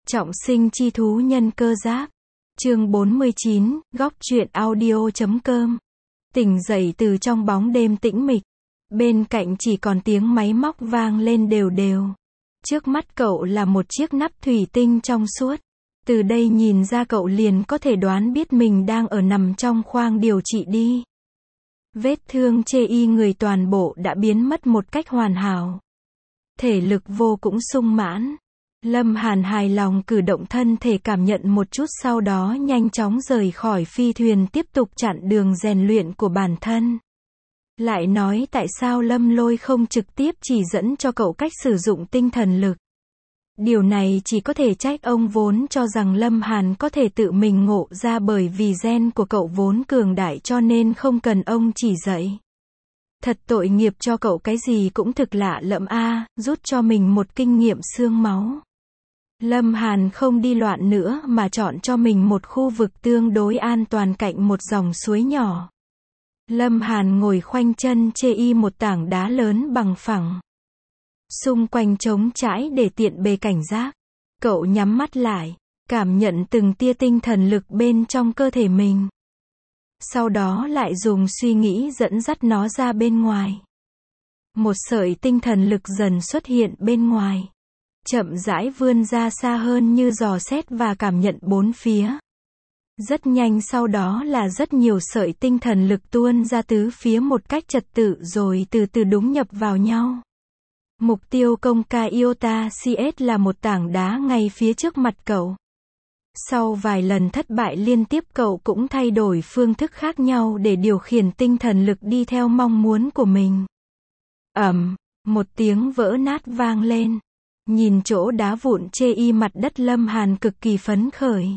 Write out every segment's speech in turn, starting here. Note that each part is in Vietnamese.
Trọng sinh chi thú nhân cơ giáp. Chương 49, góc truyện audio.com. Tỉnh dậy từ trong bóng đêm tĩnh mịch. Bên cạnh chỉ còn tiếng máy móc vang lên đều đều. Trước mắt cậu là một chiếc nắp thủy tinh trong suốt. Từ đây nhìn ra cậu liền có thể đoán biết mình đang nằm trong khoang điều trị đi. Vết thương chê y người toàn bộ đã biến mất một cách hoàn hảo. Thể lực vô cũng sung mãn. Lâm Hàn hài lòng cử động thân thể cảm nhận một chút, sau đó nhanh chóng rời khỏi phi thuyền tiếp tục chặn đường rèn luyện của bản thân. Lại nói tại sao Lâm Lôi không trực tiếp chỉ dẫn cho cậu cách sử dụng tinh thần lực. Điều này chỉ có thể trách ông vốn cho rằng Lâm Hàn có thể tự mình ngộ ra, bởi vì gen của cậu vốn cường đại cho nên không cần ông chỉ dạy. Thật tội nghiệp cho cậu, cái gì cũng thực lạ lẫm a, rút cho mình một kinh nghiệm xương máu. Lâm Hàn không đi loạn nữa mà chọn cho mình một khu vực tương đối an toàn cạnh một dòng suối nhỏ. Lâm Hàn ngồi khoanh chân chê y một tảng đá lớn bằng phẳng. Xung quanh trống trải để tiện bề cảnh giác. Cậu nhắm mắt lại, cảm nhận từng tia tinh thần lực bên trong cơ thể mình. Sau đó lại dùng suy nghĩ dẫn dắt nó ra bên ngoài. Một sợi tinh thần lực dần xuất hiện bên ngoài. Chậm rãi vươn ra xa hơn như dò xét và cảm nhận bốn phía. Rất nhanh sau đó là rất nhiều sợi tinh thần lực tuôn ra tứ phía một cách trật tự rồi từ từ đúng nhập vào nhau. Mục tiêu công ca Iota CS là một tảng đá ngay phía trước mặt cậu. Sau vài lần thất bại liên tiếp, cậu cũng thay đổi phương thức khác nhau để điều khiển tinh thần lực đi theo mong muốn của mình. Một tiếng vỡ nát vang lên. Nhìn chỗ đá vụn chê y mặt đất, Lâm Hàn cực kỳ phấn khởi.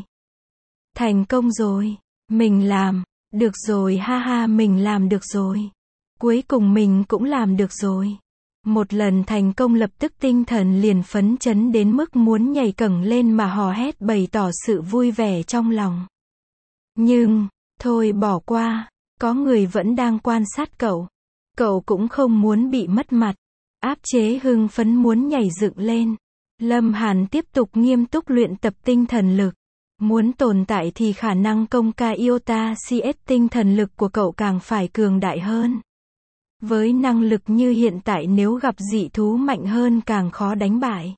Thành công rồi. Mình làm. Được rồi, ha ha, mình làm được rồi. Cuối cùng mình cũng làm được rồi. Một lần thành công lập tức tinh thần liền phấn chấn đến mức muốn nhảy cẫng lên mà hò hét bày tỏ sự vui vẻ trong lòng. Nhưng, thôi bỏ qua. Có người vẫn đang quan sát cậu. Cậu cũng không muốn bị mất mặt. Áp chế hưng phấn muốn nhảy dựng lên. Lâm Hàn tiếp tục nghiêm túc luyện tập tinh thần lực. Muốn tồn tại thì khả năng công ca Iota CS tinh thần lực của cậu càng phải cường đại hơn. Với năng lực như hiện tại, nếu gặp dị thú mạnh hơn càng khó đánh bại.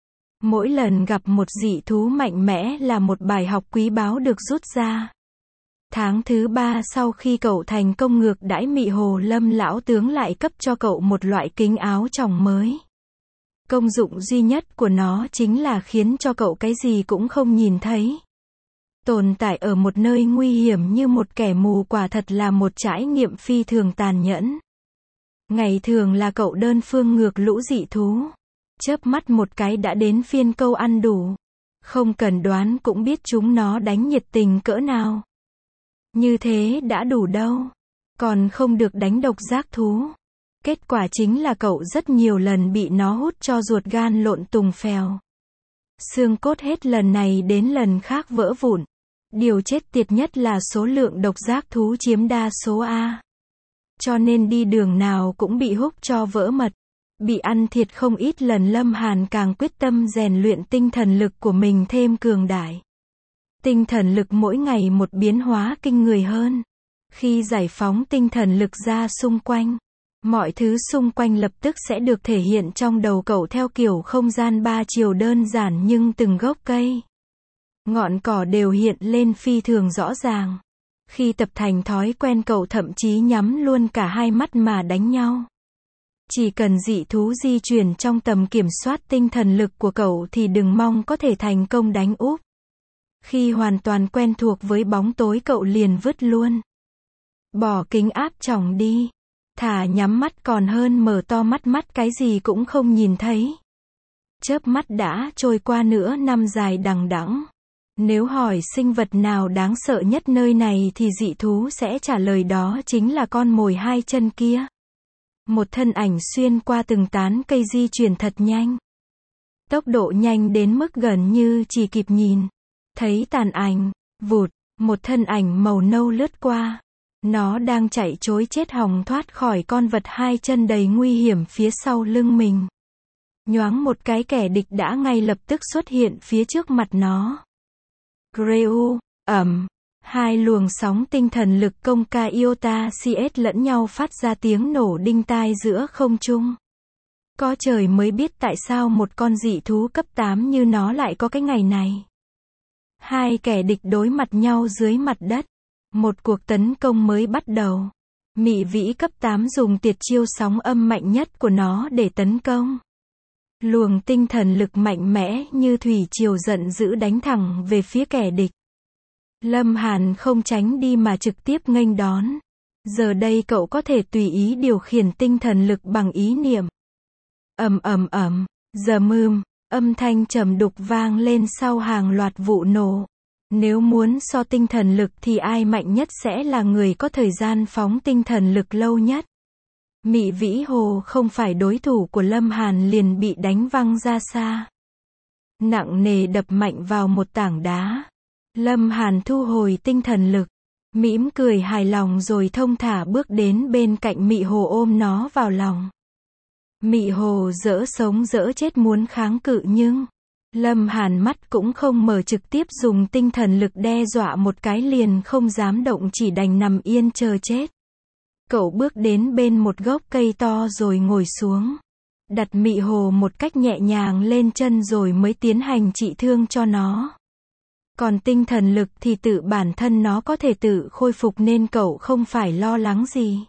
Mỗi lần gặp một dị thú mạnh mẽ là một bài học quý báu được rút ra. Tháng thứ 3 sau khi cậu thành công ngược đãi Mị Hồ, Lâm lão tướng lại cấp cho cậu một loại kính áo tròng mới. Công dụng duy nhất của nó chính là khiến cho cậu cái gì cũng không nhìn thấy. Tồn tại ở một nơi nguy hiểm như một kẻ mù quả thật là một trải nghiệm phi thường tàn nhẫn. Ngày thường là cậu đơn phương ngược lũ dị thú. Chớp mắt một cái đã đến phiên câu ăn đủ. Không cần đoán cũng biết chúng nó đánh nhiệt tình cỡ nào. Như thế đã đủ đâu. Còn không được đánh độc giác thú. Kết quả chính là cậu rất nhiều lần bị nó hút cho ruột gan lộn tùng phèo. Xương cốt hết lần này đến lần khác vỡ vụn. Điều chết tiệt nhất là số lượng độc giác thú chiếm đa số A. Cho nên đi đường nào cũng bị húc cho vỡ mật. Bị ăn thiệt không ít lần. Lâm Hàn càng quyết tâm rèn luyện tinh thần lực của mình thêm cường đại. Tinh thần lực mỗi ngày một biến hóa kinh người hơn. Khi giải phóng tinh thần lực ra xung quanh, mọi thứ xung quanh lập tức sẽ được thể hiện trong đầu cậu theo kiểu không gian ba chiều đơn giản, nhưng từng gốc cây, ngọn cỏ đều hiện lên phi thường rõ ràng. Khi tập thành thói quen, cậu thậm chí nhắm luôn cả hai mắt mà đánh nhau. Chỉ cần dị thú di chuyển trong tầm kiểm soát tinh thần lực của cậu thì đừng mong có thể thành công đánh úp. Khi hoàn toàn quen thuộc với bóng tối, cậu liền vứt luôn. Bỏ kính áp tròng đi. Thà nhắm mắt còn hơn mở to mắt, cái gì cũng không nhìn thấy. Chớp mắt đã trôi qua nửa năm dài đằng đẵng. Nếu hỏi sinh vật nào đáng sợ nhất nơi này thì dị thú sẽ trả lời đó chính là con mồi hai chân kia. Một thân ảnh xuyên qua từng tán cây di chuyển thật nhanh. Tốc độ nhanh đến mức gần như chỉ kịp nhìn thấy tàn ảnh, vụt, một thân ảnh màu nâu lướt qua. Nó đang chạy trối chết hòng thoát khỏi con vật hai chân đầy nguy hiểm phía sau lưng mình. Nhoáng một cái kẻ địch đã ngay lập tức xuất hiện phía trước mặt nó. Greu, ầm. Hai luồng sóng tinh thần lực công ca iota CS lẫn nhau phát ra tiếng nổ đinh tai giữa không trung. Có trời mới biết tại sao một con dị thú cấp 8 như nó lại có cái ngày này. Hai kẻ địch đối mặt nhau dưới mặt đất. Một cuộc tấn công mới bắt đầu. Mị vĩ cấp 8 dùng tuyệt chiêu sóng âm mạnh nhất của nó để tấn công. Luồng tinh thần lực mạnh mẽ như thủy triều giận dữ đánh thẳng về phía kẻ địch. Lâm Hàn không tránh đi mà trực tiếp nghênh đón. Giờ đây cậu có thể tùy ý điều khiển tinh thần lực bằng ý niệm. Ầm ầm ầm, dầm, âm thanh trầm đục vang lên sau hàng loạt vụ nổ. Nếu muốn so tinh thần lực thì ai mạnh nhất sẽ là người có thời gian phóng tinh thần lực lâu nhất. Mị Vĩ Hồ không phải đối thủ của Lâm Hàn liền bị đánh văng ra xa. Nặng nề đập mạnh vào một tảng đá. Lâm Hàn thu hồi tinh thần lực, mỉm cười hài lòng rồi thông thả bước đến bên cạnh Mị Hồ ôm nó vào lòng. Mị Hồ dỡ sống dỡ chết muốn kháng cự nhưng Lâm Hàn mắt cũng không mở, trực tiếp dùng tinh thần lực đe dọa một cái liền không dám động, chỉ đành nằm yên chờ chết. Cậu bước đến bên một gốc cây to rồi ngồi xuống. Đặt Mị Hồ một cách nhẹ nhàng lên chân rồi mới tiến hành trị thương cho nó. Còn tinh thần lực thì tự bản thân nó có thể tự khôi phục nên cậu không phải lo lắng gì.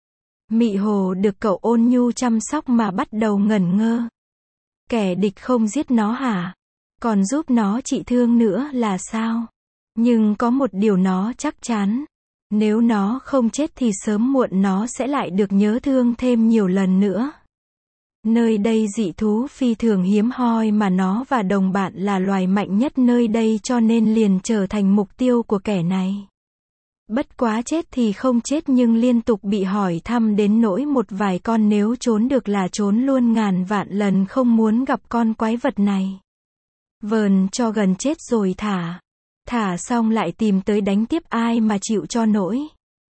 Mị Hồ được cậu ôn nhu chăm sóc mà bắt đầu ngẩn ngơ. Kẻ địch không giết nó hả? Còn giúp nó trị thương nữa là sao? Nhưng có một điều nó chắc chắn. Nếu nó không chết thì sớm muộn nó sẽ lại được nhớ thương thêm nhiều lần nữa. Nơi đây dị thú phi thường hiếm hoi mà nó và đồng bạn là loài mạnh nhất nơi đây cho nên liền trở thành mục tiêu của kẻ này. Bất quá chết thì không chết nhưng liên tục bị hỏi thăm đến nỗi một vài con nếu trốn được là trốn luôn, ngàn vạn lần không muốn gặp con quái vật này. Vờn cho gần chết rồi thả xong lại tìm tới đánh tiếp, ai mà chịu cho nổi.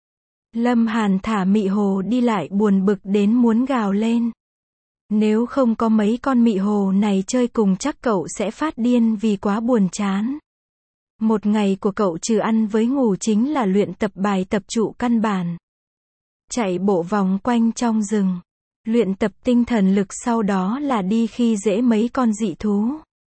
Lâm Hàn thả Mị Hồ đi lại buồn bực đến muốn gào lên. Nếu không có mấy con Mị Hồ này chơi cùng chắc cậu sẽ phát điên vì quá buồn chán. Một ngày của cậu trừ ăn với ngủ chính là luyện tập bài tập trụ căn bản. Chạy bộ vòng quanh trong rừng. Luyện tập tinh thần lực, sau đó là đi khi dễ mấy con dị thú.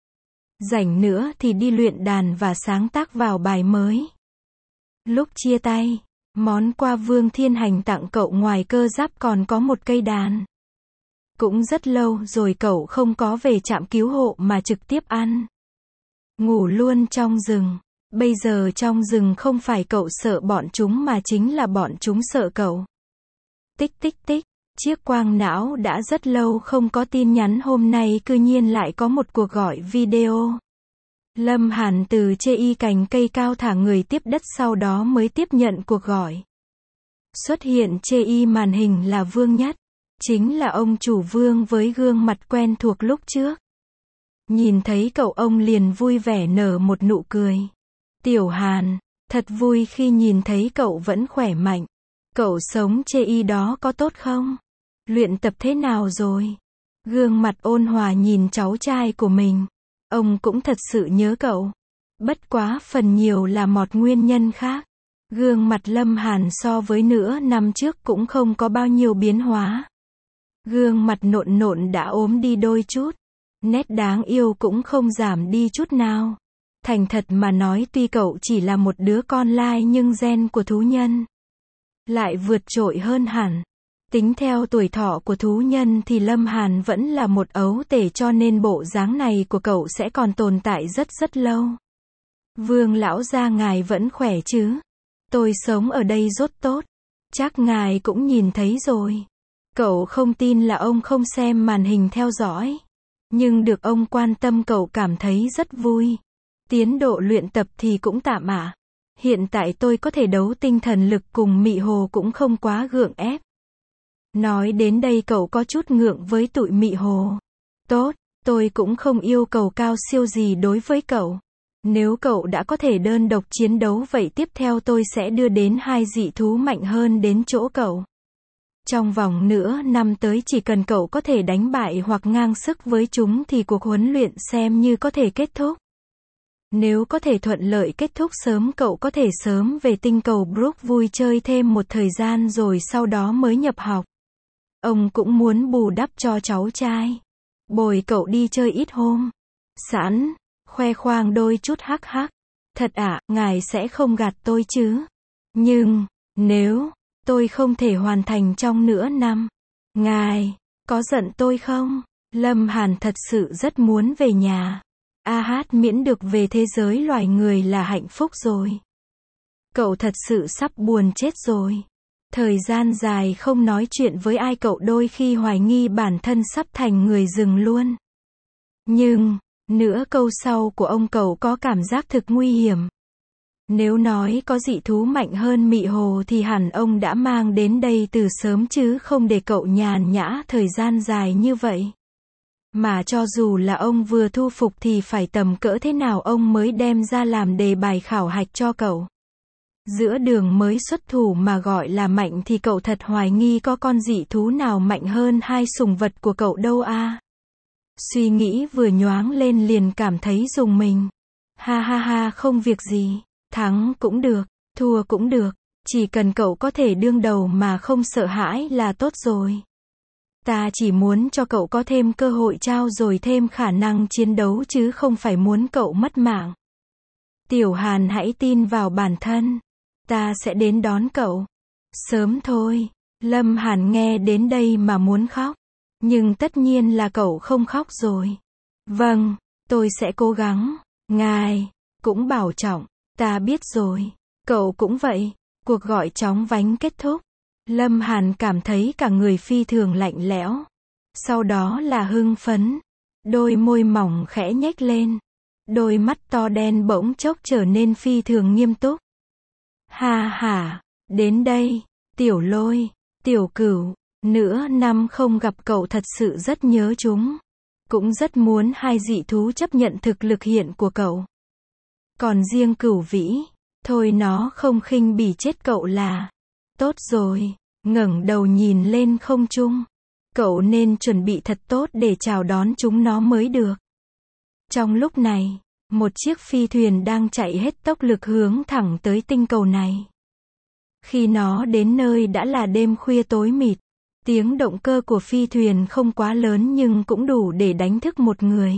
Rảnh nữa thì đi luyện đàn và sáng tác vào bài mới. Lúc chia tay, món quà Vương Thiên Hành tặng cậu ngoài cơ giáp còn có một cây đàn. Cũng rất lâu rồi cậu không có về trạm cứu hộ mà trực tiếp ăn. Ngủ luôn trong rừng. Bây giờ trong rừng không phải cậu sợ bọn chúng mà chính là bọn chúng sợ cậu. Tích tích tích. Chiếc quang não đã rất lâu không có tin nhắn, hôm nay cư nhiên lại có một cuộc gọi video. Lâm Hàn từ chê y cành cây cao thả người tiếp đất sau đó mới tiếp nhận cuộc gọi. Xuất hiện chê y màn hình là Vương Nhất. Chính là ông chủ Vương với gương mặt quen thuộc lúc trước. Nhìn thấy cậu ông liền vui vẻ nở một nụ cười. Tiểu Hàn, thật vui khi nhìn thấy cậu vẫn khỏe mạnh. Cậu sống chê y đó có tốt không? Luyện tập thế nào rồi? Gương mặt ôn hòa nhìn cháu trai của mình. Ông cũng thật sự nhớ cậu. Bất quá phần nhiều là một nguyên nhân khác. Gương mặt Lâm Hàn so với nửa năm trước cũng không có bao nhiêu biến hóa. Gương mặt nộn nộn đã ốm đi đôi chút. Nét đáng yêu cũng không giảm đi chút nào. Thành thật mà nói, tuy cậu chỉ là một đứa con lai nhưng gen của thú nhân lại vượt trội hơn hẳn. Tính theo tuổi thọ của thú nhân thì Lâm Hàn vẫn là một ấu tể cho nên bộ dáng này của cậu sẽ còn tồn tại rất rất lâu. Vương lão gia ngài vẫn khỏe chứ? Tôi sống ở đây rất tốt. Chắc ngài cũng nhìn thấy rồi. Cậu không tin là ông không xem màn hình theo dõi. Nhưng được ông quan tâm cậu cảm thấy rất vui. Tiến độ luyện tập thì cũng tạm ạ. Hiện tại tôi có thể đấu tinh thần lực cùng Mị Hồ cũng không quá gượng ép. Nói đến đây cậu có chút ngượng với tụi Mị Hồ. Tốt, tôi cũng không yêu cầu cao siêu gì đối với cậu. Nếu cậu đã có thể đơn độc chiến đấu vậy tiếp theo tôi sẽ đưa đến hai dị thú mạnh hơn đến chỗ cậu. Trong vòng nửa năm tới chỉ cần cậu có thể đánh bại hoặc ngang sức với chúng thì cuộc huấn luyện xem như có thể kết thúc. Nếu có thể thuận lợi kết thúc sớm cậu có thể sớm về tinh cầu Brook vui chơi thêm một thời gian rồi sau đó mới nhập học. Ông cũng muốn bù đắp cho cháu trai. Bồi cậu đi chơi ít hôm. Sẵn, khoe khoang đôi chút hắc hắc. Thật ạ, ngài sẽ không gạt tôi chứ? Nhưng, nếu tôi không thể hoàn thành trong nửa năm, ngài có giận tôi không? Lâm Hàn thật sự rất muốn về nhà. Miễn được về thế giới loài người là hạnh phúc rồi. Cậu thật sự sắp buồn chết rồi. Thời gian dài không nói chuyện với ai cậu đôi khi hoài nghi bản thân sắp thành người rừng luôn. Nhưng, nửa câu sau của ông cậu có cảm giác thực nguy hiểm. Nếu nói có dị thú mạnh hơn Mị Hồ thì hẳn ông đã mang đến đây từ sớm chứ không để cậu nhàn nhã thời gian dài như vậy. Mà cho dù là ông vừa thu phục thì phải tầm cỡ thế nào ông mới đem ra làm đề bài khảo hạch cho cậu. Giữa đường mới xuất thủ mà gọi là mạnh thì cậu thật hoài nghi có con dị thú nào mạnh hơn hai sủng vật của cậu đâu à. Suy nghĩ vừa nhoáng lên liền cảm thấy rùng mình. Ha, không việc gì. Thắng cũng được, thua cũng được. Chỉ cần cậu có thể đương đầu mà không sợ hãi là tốt rồi. Ta chỉ muốn cho cậu có thêm cơ hội trao dồi thêm khả năng chiến đấu chứ không phải muốn cậu mất mạng. Tiểu Hàn hãy tin vào bản thân. Ta sẽ đến đón cậu. Sớm thôi. Lâm Hàn nghe đến đây mà muốn khóc. Nhưng tất nhiên là cậu không khóc rồi. Vâng, tôi sẽ cố gắng. Ngài cũng bảo trọng. Ta biết rồi. Cậu cũng vậy. Cuộc gọi chóng vánh kết thúc. Lâm Hàn cảm thấy cả người phi thường lạnh lẽo. Sau đó là hưng phấn. Đôi môi mỏng khẽ nhếch lên. Đôi mắt to đen bỗng chốc trở nên phi thường nghiêm túc. Ha, đến đây, Tiểu Lôi, Tiểu Cửu, nửa năm không gặp cậu thật sự rất nhớ chúng. Cũng rất muốn hai dị thú chấp nhận thực lực hiện của cậu. Còn riêng Cửu Vĩ, thôi nó không khinh bỉ chết cậu là tốt rồi. Ngẩng đầu nhìn lên không trung. Cậu nên chuẩn bị thật tốt để chào đón chúng nó mới được. Trong lúc này, một chiếc phi thuyền đang chạy hết tốc lực hướng thẳng tới tinh cầu này. Khi nó đến nơi đã là đêm khuya tối mịt. Tiếng động cơ của phi thuyền không quá lớn nhưng cũng đủ để đánh thức một người.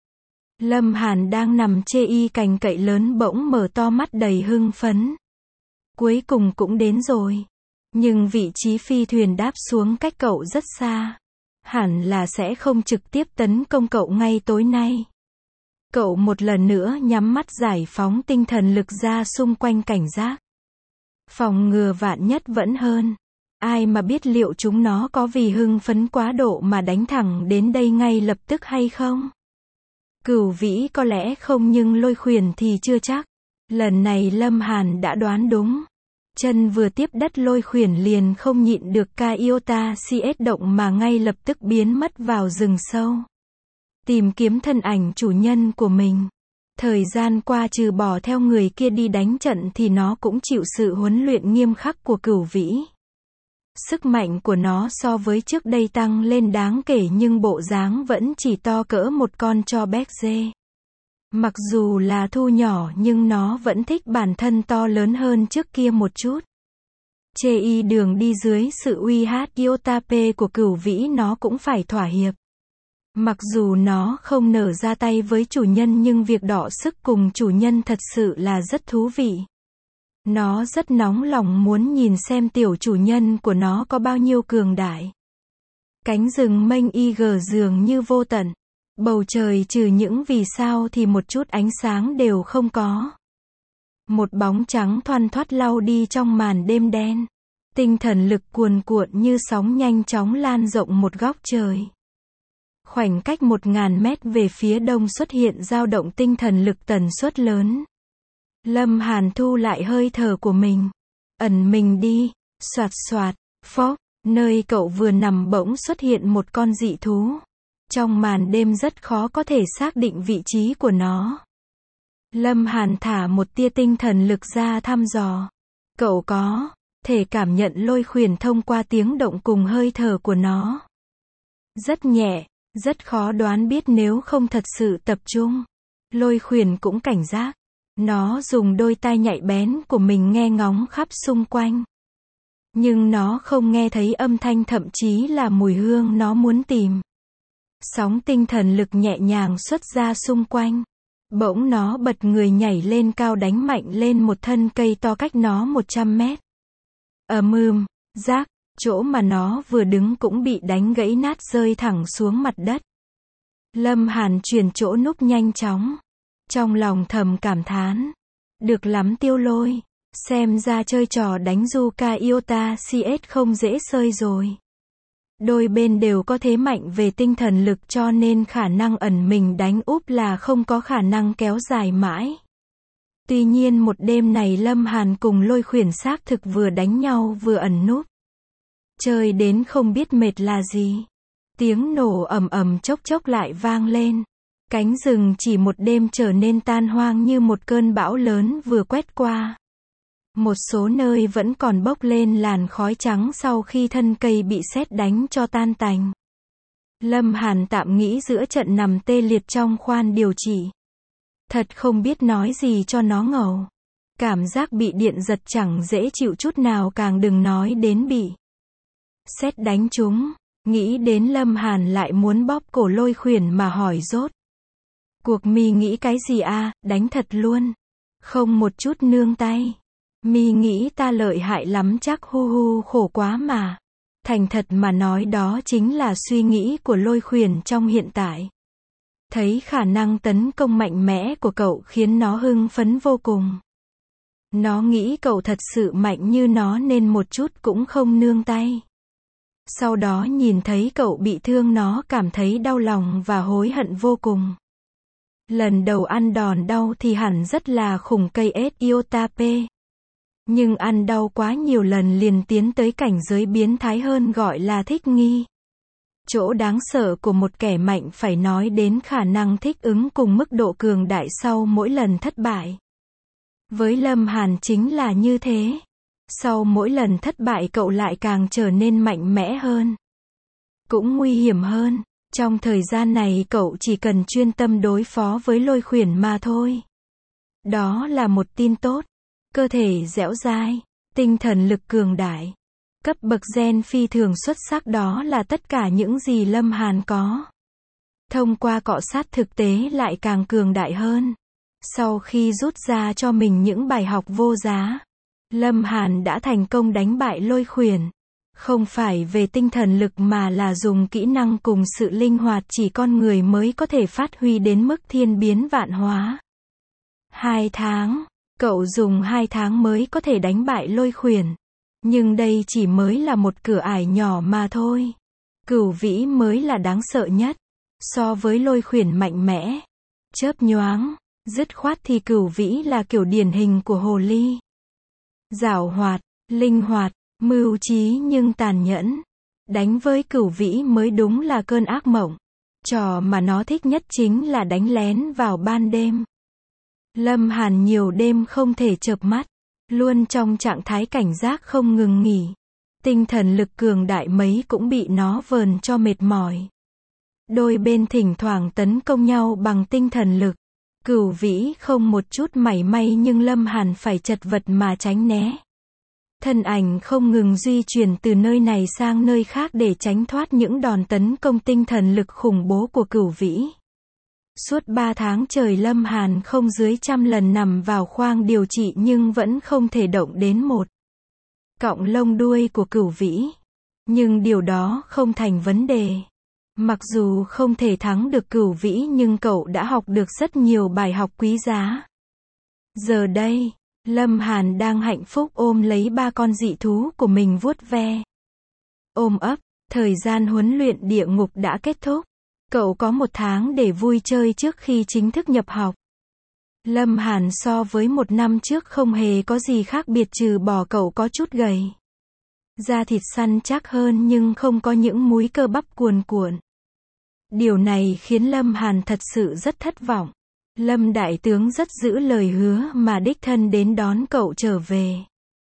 Lâm Hàn đang nằm chê y cành cậy lớn bỗng mở to mắt đầy hưng phấn. Cuối cùng cũng đến rồi. Nhưng vị trí phi thuyền đáp xuống cách cậu rất xa. Hẳn là sẽ không trực tiếp tấn công cậu ngay tối nay. Cậu một lần nữa nhắm mắt giải phóng tinh thần lực ra xung quanh cảnh giác. Phòng ngừa vạn nhất vẫn hơn. Ai mà biết liệu chúng nó có vì hưng phấn quá độ mà đánh thẳng đến đây ngay lập tức hay không? Cửu Vĩ có lẽ không nhưng Lôi Khuyển thì chưa chắc. Lần này Lâm Hàn đã đoán đúng. Chân vừa tiếp đất Lôi Khuyển liền không nhịn được Iota CS động mà ngay lập tức biến mất vào rừng sâu. Tìm kiếm thân ảnh chủ nhân của mình. Thời gian qua trừ bỏ theo người kia đi đánh trận thì nó cũng chịu sự huấn luyện nghiêm khắc của Cửu Vĩ. Sức mạnh của nó so với trước đây tăng lên đáng kể nhưng bộ dáng vẫn chỉ to cỡ một con chó béc dê. Mặc dù là thu nhỏ nhưng nó vẫn thích bản thân to lớn hơn trước kia một chút. Chê y đường đi dưới sự uy hát Iotape của Cửu Vĩ nó cũng phải thỏa hiệp. Mặc dù nó không nở ra tay với chủ nhân nhưng việc đọ sức cùng chủ nhân thật sự là rất thú vị. Nó rất nóng lòng muốn nhìn xem tiểu chủ nhân của nó có bao nhiêu cường đại. Cánh rừng mênh IG dường như vô tận. Bầu trời trừ những vì sao thì một chút ánh sáng đều không có. Một bóng trắng thoăn thoắt lao đi trong màn đêm đen. Tinh thần lực cuồn cuộn như sóng nhanh chóng lan rộng một góc trời. Khoảnh cách 1000 mét về phía đông xuất hiện dao động tinh thần lực tần suất lớn. Lâm Hàn thu lại hơi thở của mình. Ẩn mình đi, xoạt xoạt, phốc, nơi cậu vừa nằm bỗng xuất hiện một con dị thú. Trong màn đêm rất khó có thể xác định vị trí của nó. Lâm Hàn thả một tia tinh thần lực ra thăm dò. Cậu có thể cảm nhận lôi khuyển thông qua tiếng động cùng hơi thở của nó. Rất nhẹ, rất khó đoán biết nếu không thật sự tập trung. Lôi khuyển cũng cảnh giác. Nó dùng đôi tai nhạy bén của mình nghe ngóng khắp xung quanh. Nhưng nó không nghe thấy âm thanh, thậm chí là mùi hương nó muốn tìm. Sóng tinh thần lực nhẹ nhàng xuất ra xung quanh. Bỗng nó bật người nhảy lên cao, đánh mạnh lên một thân cây to cách nó 100 mét. Rác, chỗ mà nó vừa đứng cũng bị đánh gãy nát, rơi thẳng xuống mặt đất. Lâm Hàn chuyển chỗ núp nhanh chóng. Trong lòng thầm cảm thán. Được lắm Tiêu Lôi. Xem ra chơi trò đánh Yuka Iota CS không dễ sơi rồi. Đôi bên đều có thế mạnh về tinh thần lực, cho nên khả năng ẩn mình đánh úp là không có khả năng kéo dài mãi. Tuy nhiên một đêm này Lâm Hàn cùng Lôi khuyển xác thực vừa đánh nhau vừa ẩn núp. Chơi đến không biết mệt là gì. Tiếng nổ ầm ầm chốc chốc lại vang lên. Cánh rừng chỉ một đêm trở nên tan hoang như một cơn bão lớn vừa quét qua. Một số nơi vẫn còn bốc lên làn khói trắng sau khi thân cây bị sét đánh cho tan tành. Lâm Hàn tạm nghĩ giữa trận nằm tê liệt trong khoan điều trị. Thật không biết nói gì cho nó ngầu. Cảm giác bị điện giật chẳng dễ chịu chút nào, càng đừng nói đến bị sét đánh trúng. Nghĩ đến Lâm Hàn lại muốn bóp cổ Lôi khuyển mà hỏi rốt. Cuộc mi nghĩ cái gì à, đánh thật luôn. Không một chút nương tay. Mi nghĩ ta lợi hại lắm chắc, hu khổ quá mà. Thành thật mà nói, đó chính là suy nghĩ của Lôi khuyển trong hiện tại. Thấy khả năng tấn công mạnh mẽ của cậu khiến nó hưng phấn vô cùng. Nó nghĩ cậu thật sự mạnh như nó nên một chút cũng không nương tay. Sau đó nhìn thấy cậu bị thương nó cảm thấy đau lòng và hối hận vô cùng. Lần đầu ăn đòn đau thì hẳn rất là khủng cây Iota P. Nhưng ăn đau quá nhiều lần liền tiến tới cảnh giới biến thái hơn, gọi là thích nghi. Chỗ đáng sợ của một kẻ mạnh phải nói đến khả năng thích ứng cùng mức độ cường đại sau mỗi lần thất bại. Với Lâm Hàn chính là như thế. Sau mỗi lần thất bại cậu lại càng trở nên mạnh mẽ hơn. Cũng nguy hiểm hơn. Trong thời gian này cậu chỉ cần chuyên tâm đối phó với Lôi khuyển mà thôi. Đó là một tin tốt. Cơ thể dẻo dai, tinh thần lực cường đại, cấp bậc gen phi thường xuất sắc, đó là tất cả những gì Lâm Hàn có. Thông qua cọ sát thực tế lại càng cường đại hơn. Sau khi rút ra cho mình những bài học vô giá, Lâm Hàn đã thành công đánh bại Lôi khuyển. Không phải về tinh thần lực mà là dùng kỹ năng cùng sự linh hoạt chỉ con người mới có thể phát huy đến mức thiên biến vạn hóa. 2 tháng. Cậu dùng 2 tháng mới có thể đánh bại Lôi khuyển. Nhưng đây chỉ mới là một cửa ải nhỏ mà thôi. Cửu vĩ mới là đáng sợ nhất. So với Lôi khuyển mạnh mẽ, chớp nhoáng, dứt khoát thì cửu vĩ là kiểu điển hình của hồ ly. Giảo hoạt, linh hoạt, mưu trí nhưng tàn nhẫn. Đánh với cửu vĩ mới đúng là cơn ác mộng. Trò mà nó thích nhất chính là đánh lén vào ban đêm. Lâm Hàn nhiều đêm không thể chợp mắt, luôn trong trạng thái cảnh giác không ngừng nghỉ. Tinh thần lực cường đại mấy cũng bị nó vờn cho mệt mỏi. Đôi bên thỉnh thoảng tấn công nhau bằng tinh thần lực. Cửu vĩ không một chút mảy may nhưng Lâm Hàn phải chật vật mà tránh né. Thân ảnh không ngừng di chuyển từ nơi này sang nơi khác để tránh thoát những đòn tấn công tinh thần lực khủng bố của cửu vĩ. Suốt 3 tháng trời Lâm Hàn không dưới 100 lần nằm vào khoang điều trị nhưng vẫn không thể động đến một cọng lông đuôi của cửu vĩ. Nhưng điều đó không thành vấn đề. Mặc dù không thể thắng được cửu vĩ nhưng cậu đã học được rất nhiều bài học quý giá. Giờ đây, Lâm Hàn đang hạnh phúc ôm lấy 3 con dị thú của mình vuốt ve. Ôm ấp, thời gian huấn luyện địa ngục đã kết thúc. Cậu có 1 tháng để vui chơi trước khi chính thức nhập học. Lâm Hàn so với 1 năm trước không hề có gì khác biệt trừ bỏ cậu có chút gầy. Da thịt săn chắc hơn nhưng không có những múi cơ bắp cuồn cuộn. Điều này khiến Lâm Hàn thật sự rất thất vọng. Lâm đại tướng rất giữ lời hứa mà đích thân đến đón cậu trở về.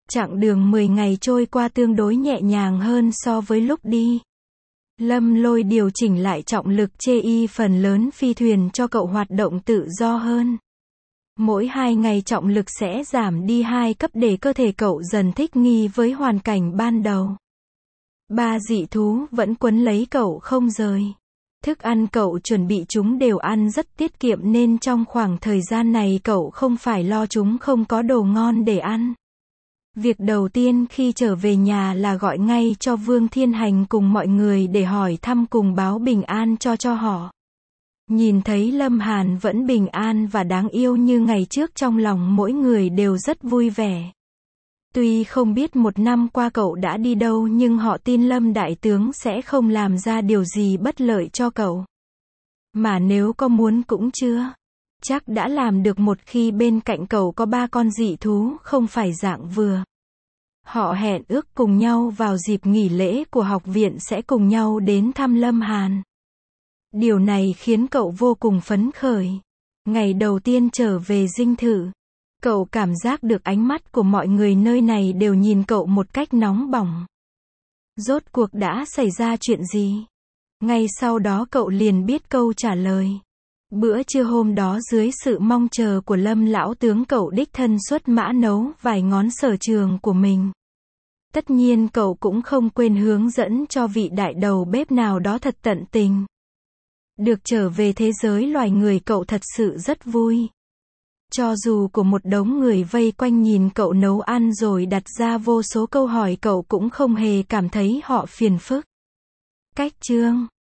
Chặng đường 10 ngày trôi qua tương đối nhẹ nhàng hơn so với lúc đi. Lâm Lôi điều chỉnh lại trọng lực chê y phần lớn phi thuyền cho cậu hoạt động tự do hơn. Mỗi 2 ngày trọng lực sẽ giảm đi 2 cấp để cơ thể cậu dần thích nghi với hoàn cảnh ban đầu. 3 dị thú vẫn quấn lấy cậu không rời. Thức ăn cậu chuẩn bị chúng đều ăn rất tiết kiệm nên trong khoảng thời gian này cậu không phải lo chúng không có đồ ngon để ăn. Việc đầu tiên khi trở về nhà là gọi ngay cho Vương Thiên Hành cùng mọi người để hỏi thăm cùng báo bình an cho họ. Nhìn thấy Lâm Hàn vẫn bình an và đáng yêu như ngày trước, trong lòng mỗi người đều rất vui vẻ. Tuy không biết 1 năm qua cậu đã đi đâu nhưng họ tin Lâm Đại Tướng sẽ không làm ra điều gì bất lợi cho cậu. Mà nếu có muốn cũng chưa chắc đã làm được, một khi bên cạnh cậu có 3 con dị thú không phải dạng vừa. Họ hẹn ước cùng nhau vào dịp nghỉ lễ của học viện sẽ cùng nhau đến thăm Lâm Hàn. Điều này khiến cậu vô cùng phấn khởi. Ngày đầu tiên trở về dinh thự, cậu cảm giác được ánh mắt của mọi người nơi này đều nhìn cậu một cách nóng bỏng. Rốt cuộc đã xảy ra chuyện gì? Ngay sau đó cậu liền biết câu trả lời. Bữa trưa hôm đó dưới sự mong chờ của Lâm lão tướng, cậu đích thân xuất mã nấu vài ngón sở trường của mình. Tất nhiên cậu cũng không quên hướng dẫn cho vị đại đầu bếp nào đó thật tận tình. Được trở về thế giới loài người, cậu thật sự rất vui. Cho dù của một đống người vây quanh nhìn cậu nấu ăn rồi đặt ra vô số câu hỏi, cậu cũng không hề cảm thấy họ phiền phức. Cách chương